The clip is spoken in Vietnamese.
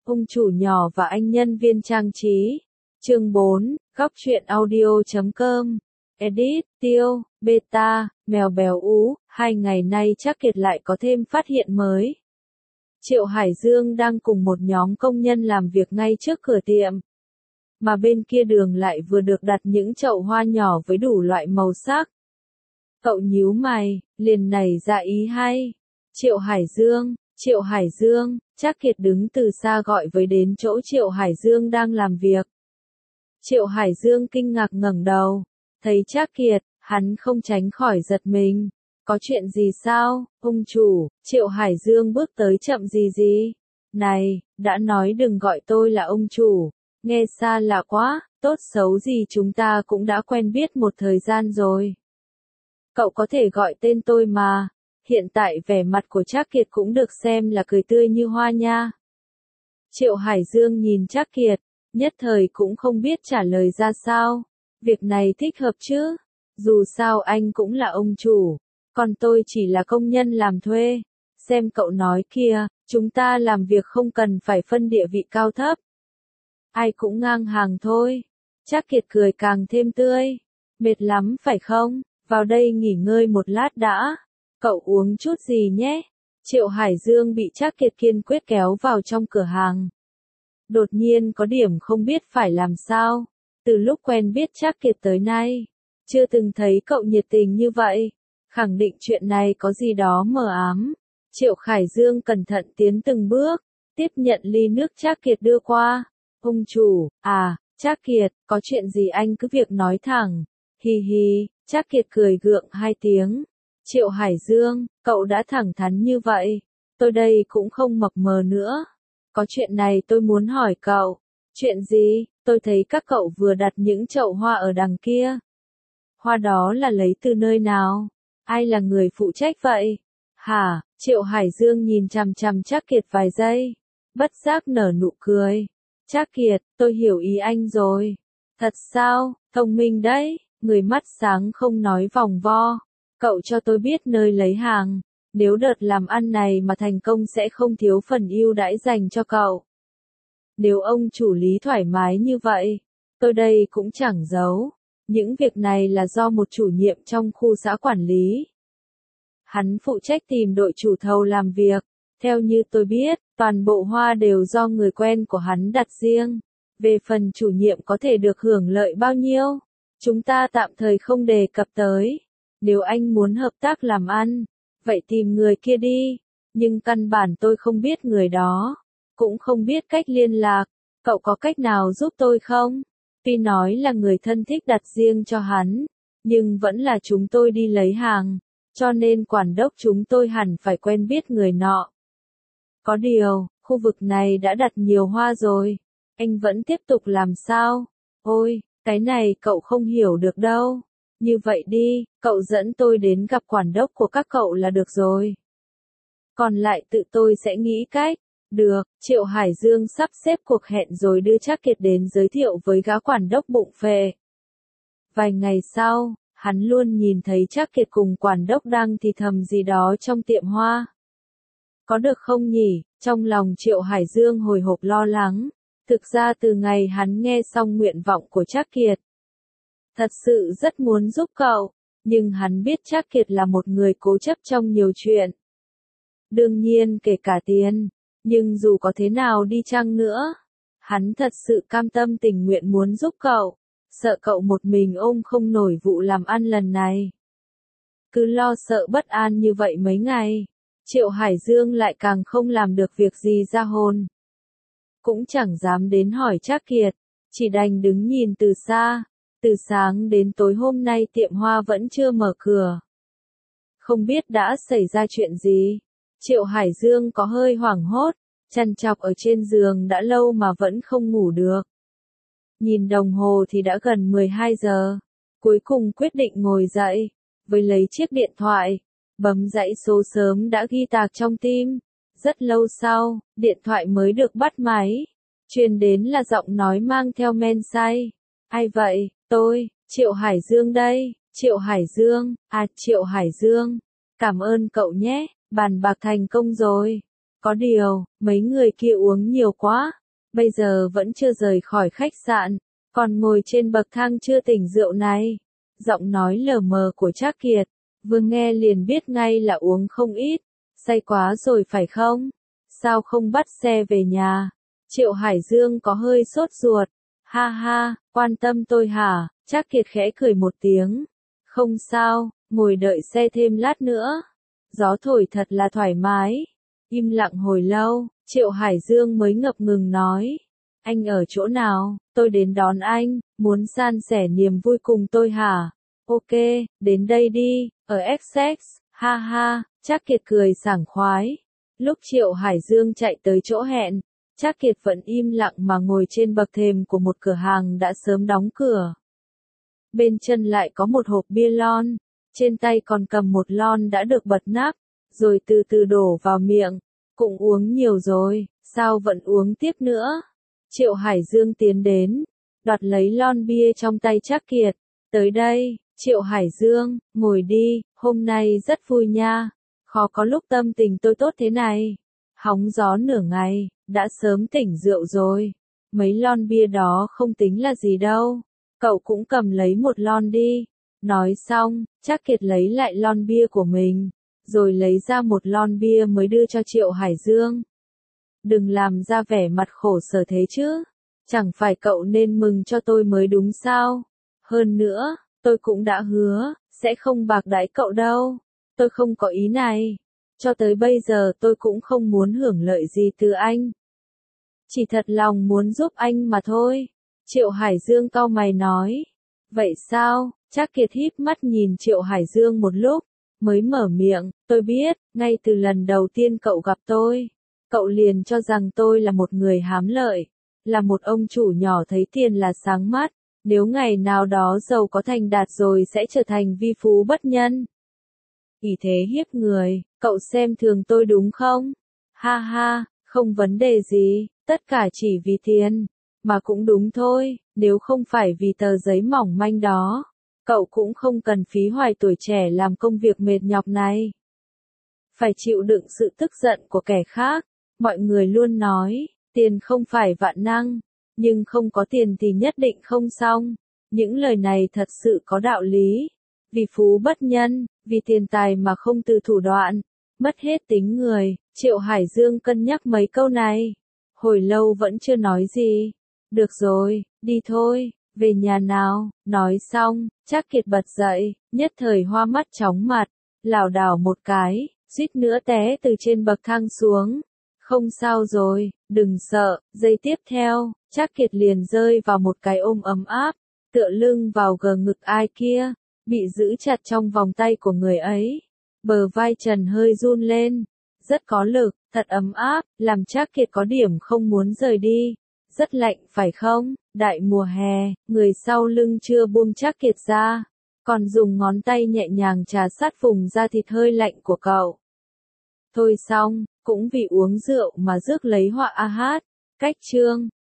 Ông chủ nhỏ và anh nhân viên trang trí. Chương 4, góc truyện audio.com. Edit, Tiêu, Beta, Mèo Bèo Ú, 2 ngày nay chắc Kiệt lại có thêm phát hiện mới. Triệu Hải Dương đang cùng một nhóm công nhân làm việc ngay trước cửa tiệm. Mà bên kia đường lại vừa được đặt những chậu hoa nhỏ với đủ loại màu sắc. Cậu nhíu mày, liền nảy ra ý hay. Triệu Hải Dương, Trác Kiệt đứng từ xa gọi với đến chỗ Triệu Hải Dương đang làm việc. Triệu Hải Dương kinh ngạc ngẩng đầu, thấy Trác Kiệt, hắn không tránh khỏi giật mình. Có chuyện gì sao, ông chủ? Triệu Hải Dương bước tới chậm gì? Này, đã nói đừng gọi tôi là ông chủ, nghe xa lạ quá, tốt xấu gì chúng ta cũng đã quen biết một thời gian rồi. Cậu có thể gọi tên tôi mà. Hiện tại vẻ mặt của Trác Kiệt cũng được xem là cười tươi như hoa nha. Triệu Hải Dương nhìn Trác Kiệt, nhất thời cũng không biết trả lời ra sao. Việc này thích hợp chứ? Dù sao anh cũng là ông chủ, còn tôi chỉ là công nhân làm thuê. Xem cậu nói kìa, chúng ta làm việc không cần phải phân địa vị cao thấp. Ai cũng ngang hàng thôi. Trác Kiệt cười càng thêm tươi. Mệt lắm phải không? Vào đây nghỉ ngơi một lát đã. Cậu uống chút gì nhé? Triệu Hải Dương bị Trác Kiệt kiên quyết kéo vào trong cửa hàng. Đột nhiên có điểm không biết phải làm sao. Từ lúc quen biết Trác Kiệt tới nay, chưa từng thấy cậu nhiệt tình như vậy. Khẳng định chuyện này có gì đó mờ ám. Triệu Hải Dương cẩn thận tiến từng bước, tiếp nhận ly nước Trác Kiệt đưa qua. Ông chủ, Trác Kiệt, có chuyện gì anh cứ việc nói thẳng. Hi hi, Trác Kiệt cười gượng 2 tiếng. Triệu Hải Dương, cậu đã thẳng thắn như vậy. Tôi đây cũng không mập mờ nữa. Có chuyện này tôi muốn hỏi cậu. Chuyện gì? Tôi thấy các cậu vừa đặt những chậu hoa ở đằng kia. Hoa đó là lấy từ nơi nào? Ai là người phụ trách vậy? Hả? Triệu Hải Dương nhìn chằm chằm Trác Kiệt vài giây. Bất giác nở nụ cười. Trác Kiệt, tôi hiểu ý anh rồi. Thật sao? Thông minh đấy. Người mắt sáng không nói vòng vo. Cậu cho tôi biết nơi lấy hàng. Nếu đợt làm ăn này mà thành công sẽ không thiếu phần ưu đãi dành cho cậu. Nếu ông chủ lý thoải mái như vậy, tôi đây cũng chẳng giấu. Những việc này là do một chủ nhiệm trong khu xã quản lý. Hắn phụ trách tìm đội chủ thầu làm việc. Theo như tôi biết, toàn bộ hoa đều do người quen của hắn đặt riêng. Về phần chủ nhiệm có thể được hưởng lợi bao nhiêu, chúng ta tạm thời không đề cập tới. Nếu anh muốn hợp tác làm ăn, vậy tìm người kia đi. Nhưng căn bản tôi không biết người đó, cũng không biết cách liên lạc. Cậu có cách nào giúp tôi không? Tuy nói là người thân thích đặt riêng cho hắn, nhưng vẫn là chúng tôi đi lấy hàng, cho nên quản đốc chúng tôi hẳn phải quen biết người nọ. Có điều, khu vực này đã đặt nhiều hoa rồi, anh vẫn tiếp tục làm sao? Ôi, cái này cậu không hiểu được đâu. Như vậy đi, cậu dẫn tôi đến gặp quản đốc của các cậu là được rồi. Còn lại tự tôi sẽ nghĩ cách. Được, Triệu Hải Dương sắp xếp cuộc hẹn rồi đưa Trác Kiệt đến giới thiệu với gã quản đốc bụng phệ. Vài ngày sau, hắn luôn nhìn thấy Trác Kiệt cùng quản đốc đang thì thầm gì đó trong tiệm hoa. Có được không nhỉ? Trong lòng Triệu Hải Dương hồi hộp lo lắng. Thực ra từ ngày hắn nghe xong nguyện vọng của Trác Kiệt, thật sự rất muốn giúp cậu, nhưng hắn biết Trác Kiệt là một người cố chấp trong nhiều chuyện. Đương nhiên kể cả tiền, nhưng dù có thế nào đi chăng nữa, hắn thật sự cam tâm tình nguyện muốn giúp cậu, sợ cậu một mình ôm không nổi vụ làm ăn lần này. Cứ lo sợ bất an như vậy mấy ngày, Triệu Hải Dương lại càng không làm được việc gì ra hồn. Cũng chẳng dám đến hỏi Trác Kiệt, chỉ đành đứng nhìn từ xa. Từ sáng đến tối hôm nay tiệm hoa vẫn chưa mở cửa. Không biết đã xảy ra chuyện gì. Triệu Hải Dương có hơi hoảng hốt, trằn trọc ở trên giường đã lâu mà vẫn không ngủ được. Nhìn đồng hồ thì đã gần 12 giờ. Cuối cùng quyết định ngồi dậy, với lấy chiếc điện thoại, bấm dãy số sớm đã ghi tạc trong tim. Rất lâu sau, điện thoại mới được bắt máy. Truyền đến là giọng nói mang theo men say. Ai vậy? Tôi, Triệu Hải Dương đây. Triệu Hải Dương, Triệu Hải Dương. Cảm ơn cậu nhé, bàn bạc thành công rồi. Có điều, mấy người kia uống nhiều quá, bây giờ vẫn chưa rời khỏi khách sạn, còn ngồi trên bậc thang chưa tỉnh rượu này. Giọng nói lờ mờ của Trác Kiệt, vừa nghe liền biết ngay là uống không ít, say quá rồi phải không? Sao không bắt xe về nhà? Triệu Hải Dương có hơi sốt ruột. Ha ha, quan tâm tôi hả? Trác Kiệt khẽ cười một tiếng. Không sao, ngồi đợi xe thêm lát nữa. Gió thổi thật là thoải mái. Im lặng hồi lâu, Triệu Hải Dương mới ngập ngừng nói. Anh ở chỗ nào? Tôi đến đón anh, muốn san sẻ niềm vui cùng tôi hả? Ok, đến đây đi, ở XX, ha ha, Trác Kiệt cười sảng khoái. Lúc Triệu Hải Dương chạy tới chỗ hẹn, Trác Kiệt vẫn im lặng mà ngồi trên bậc thềm của một cửa hàng đã sớm đóng cửa. Bên chân lại có một hộp bia lon, trên tay còn cầm một lon đã được bật nắp, rồi từ từ đổ vào miệng. Cũng uống nhiều rồi, sao vẫn uống tiếp nữa? Triệu Hải Dương tiến đến, đoạt lấy lon bia trong tay Trác Kiệt. Tới đây, Triệu Hải Dương, ngồi đi, hôm nay rất vui nha. Khó có lúc tâm tình tôi tốt thế này. Hóng gió nửa ngày, đã sớm tỉnh rượu rồi. Mấy lon bia đó không tính là gì đâu. Cậu cũng cầm lấy một lon đi. Nói xong, Trác Kiệt lấy lại lon bia của mình, rồi lấy ra một lon bia mới đưa cho Triệu Hải Dương. Đừng làm ra vẻ mặt khổ sở thế chứ. Chẳng phải cậu nên mừng cho tôi mới đúng sao? Hơn nữa, tôi cũng đã hứa, sẽ không bạc đãi cậu đâu. Tôi không có ý này. Cho tới bây giờ tôi cũng không muốn hưởng lợi gì từ anh. Chỉ thật lòng muốn giúp anh mà thôi. Triệu Hải Dương cau mày nói. Vậy sao? Trác Kiệt híp mắt nhìn Triệu Hải Dương một lúc, mới mở miệng. Tôi biết, ngay từ lần đầu tiên cậu gặp tôi, cậu liền cho rằng tôi là một người hám lợi, là một ông chủ nhỏ thấy tiền là sáng mắt. Nếu ngày nào đó giàu có thành đạt rồi sẽ trở thành vi phú bất nhân. Ý thế hiếp người, cậu xem thường tôi đúng không? Ha ha, không vấn đề gì, tất cả chỉ vì tiền. Mà cũng đúng thôi, nếu không phải vì tờ giấy mỏng manh đó, cậu cũng không cần phí hoài tuổi trẻ làm công việc mệt nhọc này. Phải chịu đựng sự tức giận của kẻ khác. Mọi người luôn nói, tiền không phải vạn năng, nhưng không có tiền thì nhất định không xong. Những lời này thật sự có đạo lý. Vì phú bất nhân, vì tiền tài mà không từ thủ đoạn, mất hết tính người. Triệu Hải Dương cân nhắc mấy câu này, hồi lâu vẫn chưa nói gì. Được rồi, đi thôi, về nhà nào. Nói xong, Trác Kiệt bật dậy, nhất thời hoa mắt chóng mặt, lảo đảo một cái, suýt nữa té từ trên bậc thang xuống. Không sao rồi, đừng sợ. Giây tiếp theo, Trác Kiệt liền rơi vào một cái ôm ấm áp, tựa lưng vào gờ ngực ai kia, bị giữ chặt trong vòng tay của người ấy. Bờ vai Trần hơi run lên, rất có lực, thật ấm áp, làm Trác Kiệt có điểm không muốn rời đi. Rất lạnh phải không? Đại mùa hè, người sau lưng chưa buông Trác Kiệt ra, còn dùng ngón tay nhẹ nhàng trà sát vùng da thịt hơi lạnh của cậu. Thôi xong, cũng vì uống rượu mà rước lấy họa a hát. Cách chương